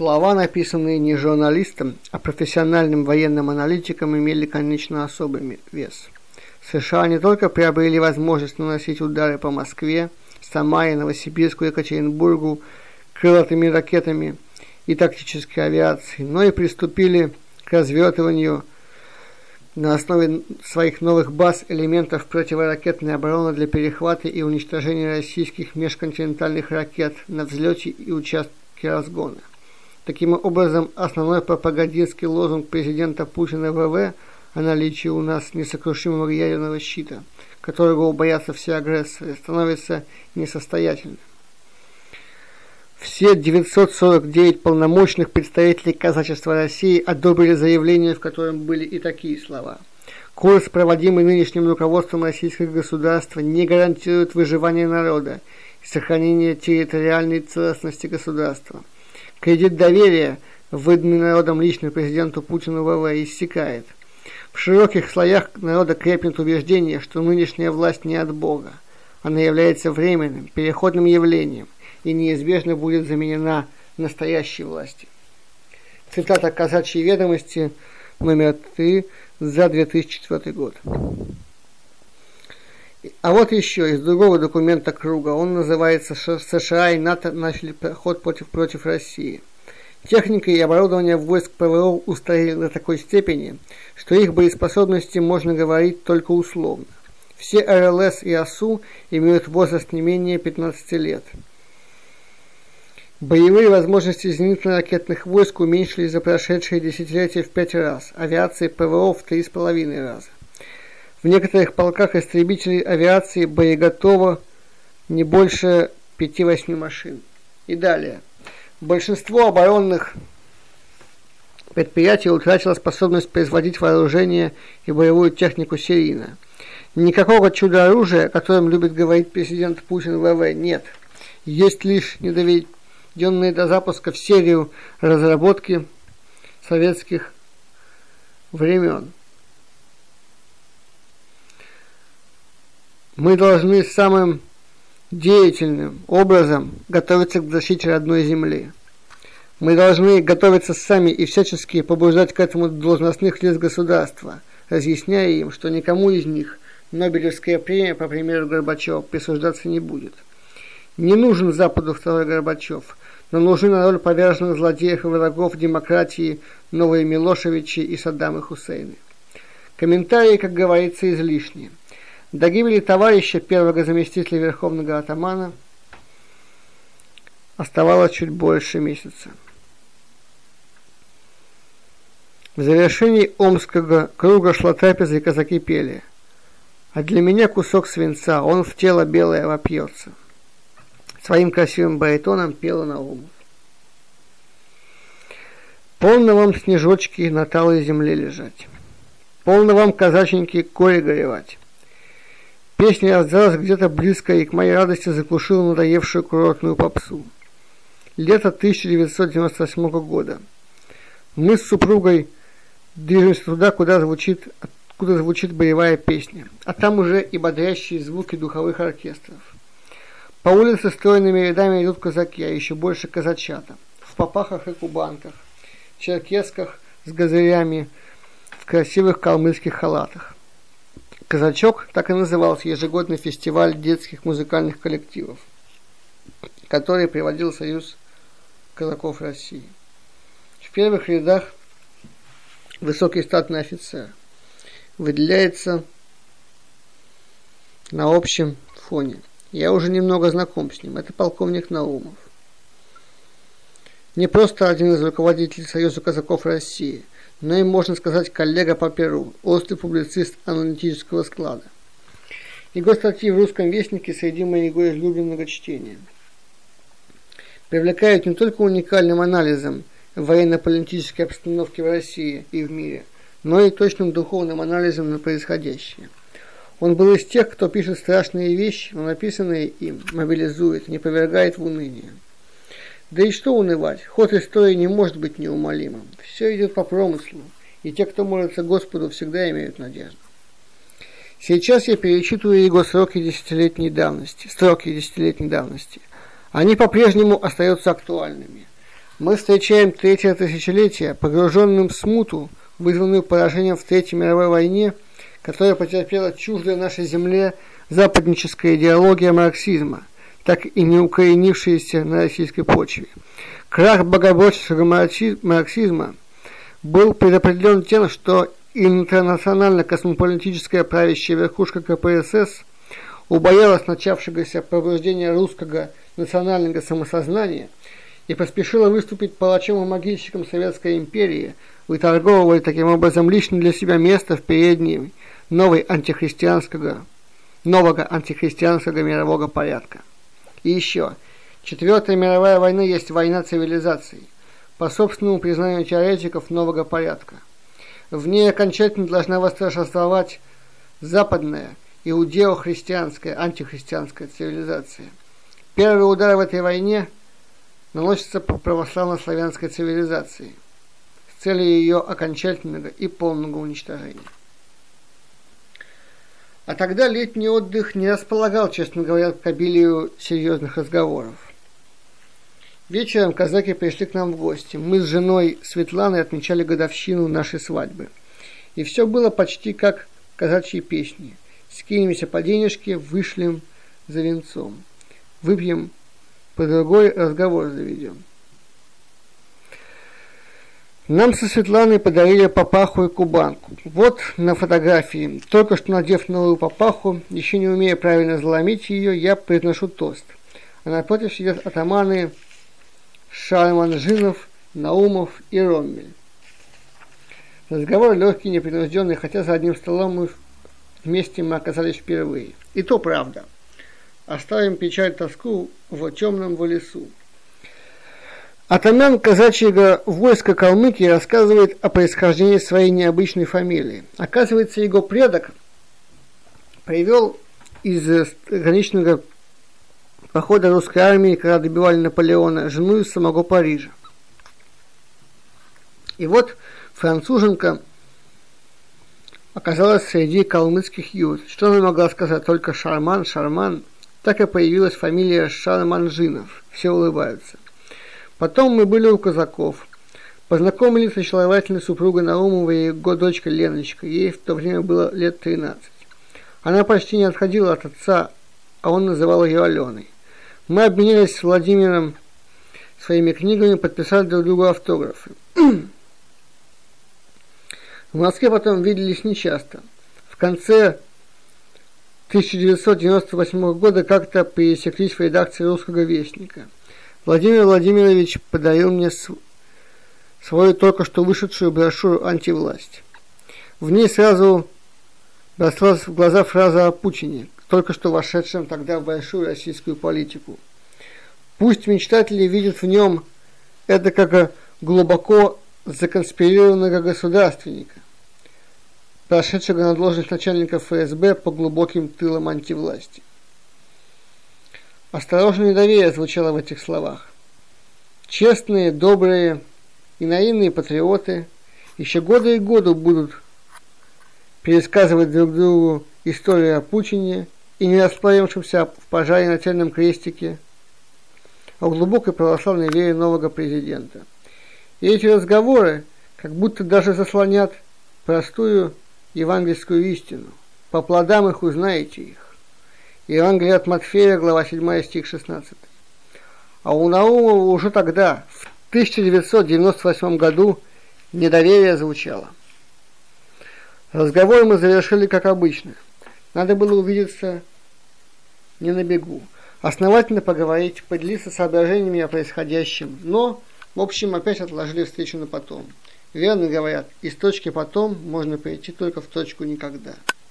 Слова, написанные не журналистом, а профессиональным военным аналитиком, имели, конечно, особый вес. США не только приобрели возможность наносить удары по Москве, Самаре, Новосибирску, Екатеринбургу крылатыми ракетами и тактической авиацией, но и приступили к развертыванию на основе своих новых баз элементов противоракетной обороны для перехвата и уничтожения российских межконтинентальных ракет на взлете и участке разгона. Таким образом, основной пропагандистский лозунг президента Путина ВВ о наличии у нас несокрушимого ядерного щита, которого боятся все агрессоры, становится несостоятельным. Все 949 полномочных представителей казачества России одобрили заявление, в котором были и такие слова. Курс, проводимый нынешним руководством российского государства, не гарантирует выживание народа и сохранение территориальной целостности государства. Кредит доверия, выданный народом лично президенту Путину ВВ, иссякает. В широких слоях народа крепнет убеждение, что нынешняя власть не от Бога. Она является временным, переходным явлением и неизбежно будет заменена настоящей властью. Цитата «Казачьей ведомости» номер 3 за 2004 год. А вот еще из другого документа Круга. Он называется «США и НАТО начали проход против России». Техника и оборудование войск ПВО устарели до такой степени, что их боеспособности можно говорить только условно. Все РЛС и АСУ имеют возраст не менее 15 лет. Боевые возможности зенитно-ракетных войск уменьшились за прошедшие десятилетия в 5 раз, авиации ПВО в 3,5 раза. В некоторых полках истребителей авиации боеготово не больше 5-8 машин. И далее. Большинство оборонных предприятий утратило способность производить вооружение и боевую технику серийно. Никакого чудо-оружия, о котором любит говорить президент Путин ВВ, нет. Есть лишь недоведенные до запуска в серию разработки советских времен. Мы должны самым деятельным образом готовиться к защите родной земли. Мы должны готовиться сами и всячески побуждать к этому должностных лиц государства, разъясняя им, что никому из них Нобелевская премия, по примеру Горбачева, присуждаться не будет. Не нужен Западу второй Горбачев, но нужны на роль поверженных злодеев и врагов демократии новые Милошевичи и Саддамы Хусейны. Комментарии, как говорится, излишние. До гибели товарища, первого заместителя верховного атамана, оставалось чуть больше месяца. В завершении Омского круга шла трапеза, и казаки пели: «А для меня кусок свинца, он в тело белое вопьется». Своим красивым баритоном пела Наумов. «Полно вам, снежочки, на талой земле лежать, полно вам, казаченьки, горе горевать». Песня раздалась где-то близко и к моей радости заглушила надоевшую курортную попсу. Лето 1998 года. Мы с супругой движемся туда, откуда звучит боевая песня, а там уже и бодрящие звуки духовых оркестров. По улице стройными рядами идут казаки, а еще больше казачата, в попахах и кубанках, черкесках с газырями, в красивых калмыцких халатах. «Казачок» так и назывался ежегодный фестиваль детских музыкальных коллективов, который приводил Союз казаков России. В первых рядах высокий статный офицер выделяется на общем фоне. Я уже немного знаком с ним. Это полковник Наумов. Не просто один из руководителей Союза казаков России, но и, можно сказать, коллега по перу, острый публицист аналитического склада. Его статьи в «Русском вестнике» среди моего излюбленного чтения привлекают не только уникальным анализом военно-политической обстановки в России и в мире, но и точным духовным анализом на происходящее. Он был из тех, кто пишет страшные вещи, но написанные им мобилизует, не повергает в уныние. Да и что унывать? Ход истории не может быть неумолимым. Все идет по промыслу, и те, кто молится Господу, всегда имеют надежду. Сейчас я перечитываю его строки десятилетней давности. Они по-прежнему остаются актуальными. Мы встречаем третье тысячелетие, погруженным в смуту, вызванную поражением в Третьей мировой войне, которая потерпела чуждая нашей земле западническая идеология марксизма, так и не укоренившаяся на российской почве. Крах богоборческого марксизма был предопределен тем, что интернационально-космополитическая правящая верхушка КПСС убоялась начавшегося пробуждения русского национального самосознания и поспешила выступить палачом и могильщиком Советской империи, выторговывая таким образом лично для себя место в передней нового антихристианского мирового порядка. И еще, Четвертая мировая война есть война цивилизаций, по собственному признанию теоретиков нового порядка. В ней окончательно должна восторжествовать западная, иудео-христианская, антихристианская цивилизация. Первый удар в этой войне наносится по православно-славянской цивилизации с целью ее окончательного и полного уничтожения. А тогда летний отдых не располагал, честно говоря, к обилию серьезных разговоров. Вечером казаки пришли к нам в гости. Мы с женой Светланой отмечали годовщину нашей свадьбы. И все было почти как казачьи песни. Скинемся по денежке, вышлем за венцом. Выпьем, по другой разговор заведем. Нам со Светланой подарили папаху и кубанку. Вот на фотографии. Только что надев новую папаху, еще не умея правильно заломить ее, я произношу тост. А напротив сидят атаманы Шарманжинов, Наумов и Роммель. Разговор легкий, непринужденный, хотя за одним столом вместе мы оказались впервые. И то правда. Оставим печаль, тоску в темном лесу. Атаман казачьего войска Калмыкии рассказывает о происхождении своей необычной фамилии. Оказывается, его предок привел из граничного похода русской армии, когда добивали Наполеона, жену из самого Парижа. И вот француженка оказалась среди калмыцких юрт. Что она могла сказать? Только Шарман. Так и появилась фамилия Шарманжинов. Все улыбаются. Потом мы были у казаков. Познакомились с очаровательной супругой Наумова и его дочкой Леночкой. Ей в то время было лет 13. Она почти не отходила от отца, а он называл ее Аленой. Мы обменялись с Владимиром своими книгами, подписали друг другу автографы. В Москве потом виделись нечасто. В конце 1998 года как-то пересеклись в редакции «Русского вестника». Владимир Владимирович подарил мне свою только что вышедшую брошюру «Антивласть». В ней сразу бросалась в глаза фраза о Путине, только что вошедшем тогда в большую российскую политику. Пусть мечтатели видят в нем это как глубоко законспирированного государственника, прошедшего на должность начальника ФСБ по глубоким тылам антивласти. Осторожное недоверие звучало в этих словах. Честные, добрые и наивные патриоты еще годы и годы будут пересказывать друг другу историю о Путине и не расплавившемся в пожаре на Нательном крестике, о глубокой православной вере нового президента. И эти разговоры как будто даже заслонят простую евангельскую истину. По плодам их узнаете их. Евангелие от Матфея, глава 7, стих 16. А у Наумова уже тогда, в 1998 году, недоверие звучало. Разговор мы завершили как обычно. Надо было увидеться не на бегу. Основательно поговорить, поделиться соображениями о происходящем. Но, в общем, опять отложили встречу на потом. Верно говорят, из точки потом можно перейти только в точку никогда.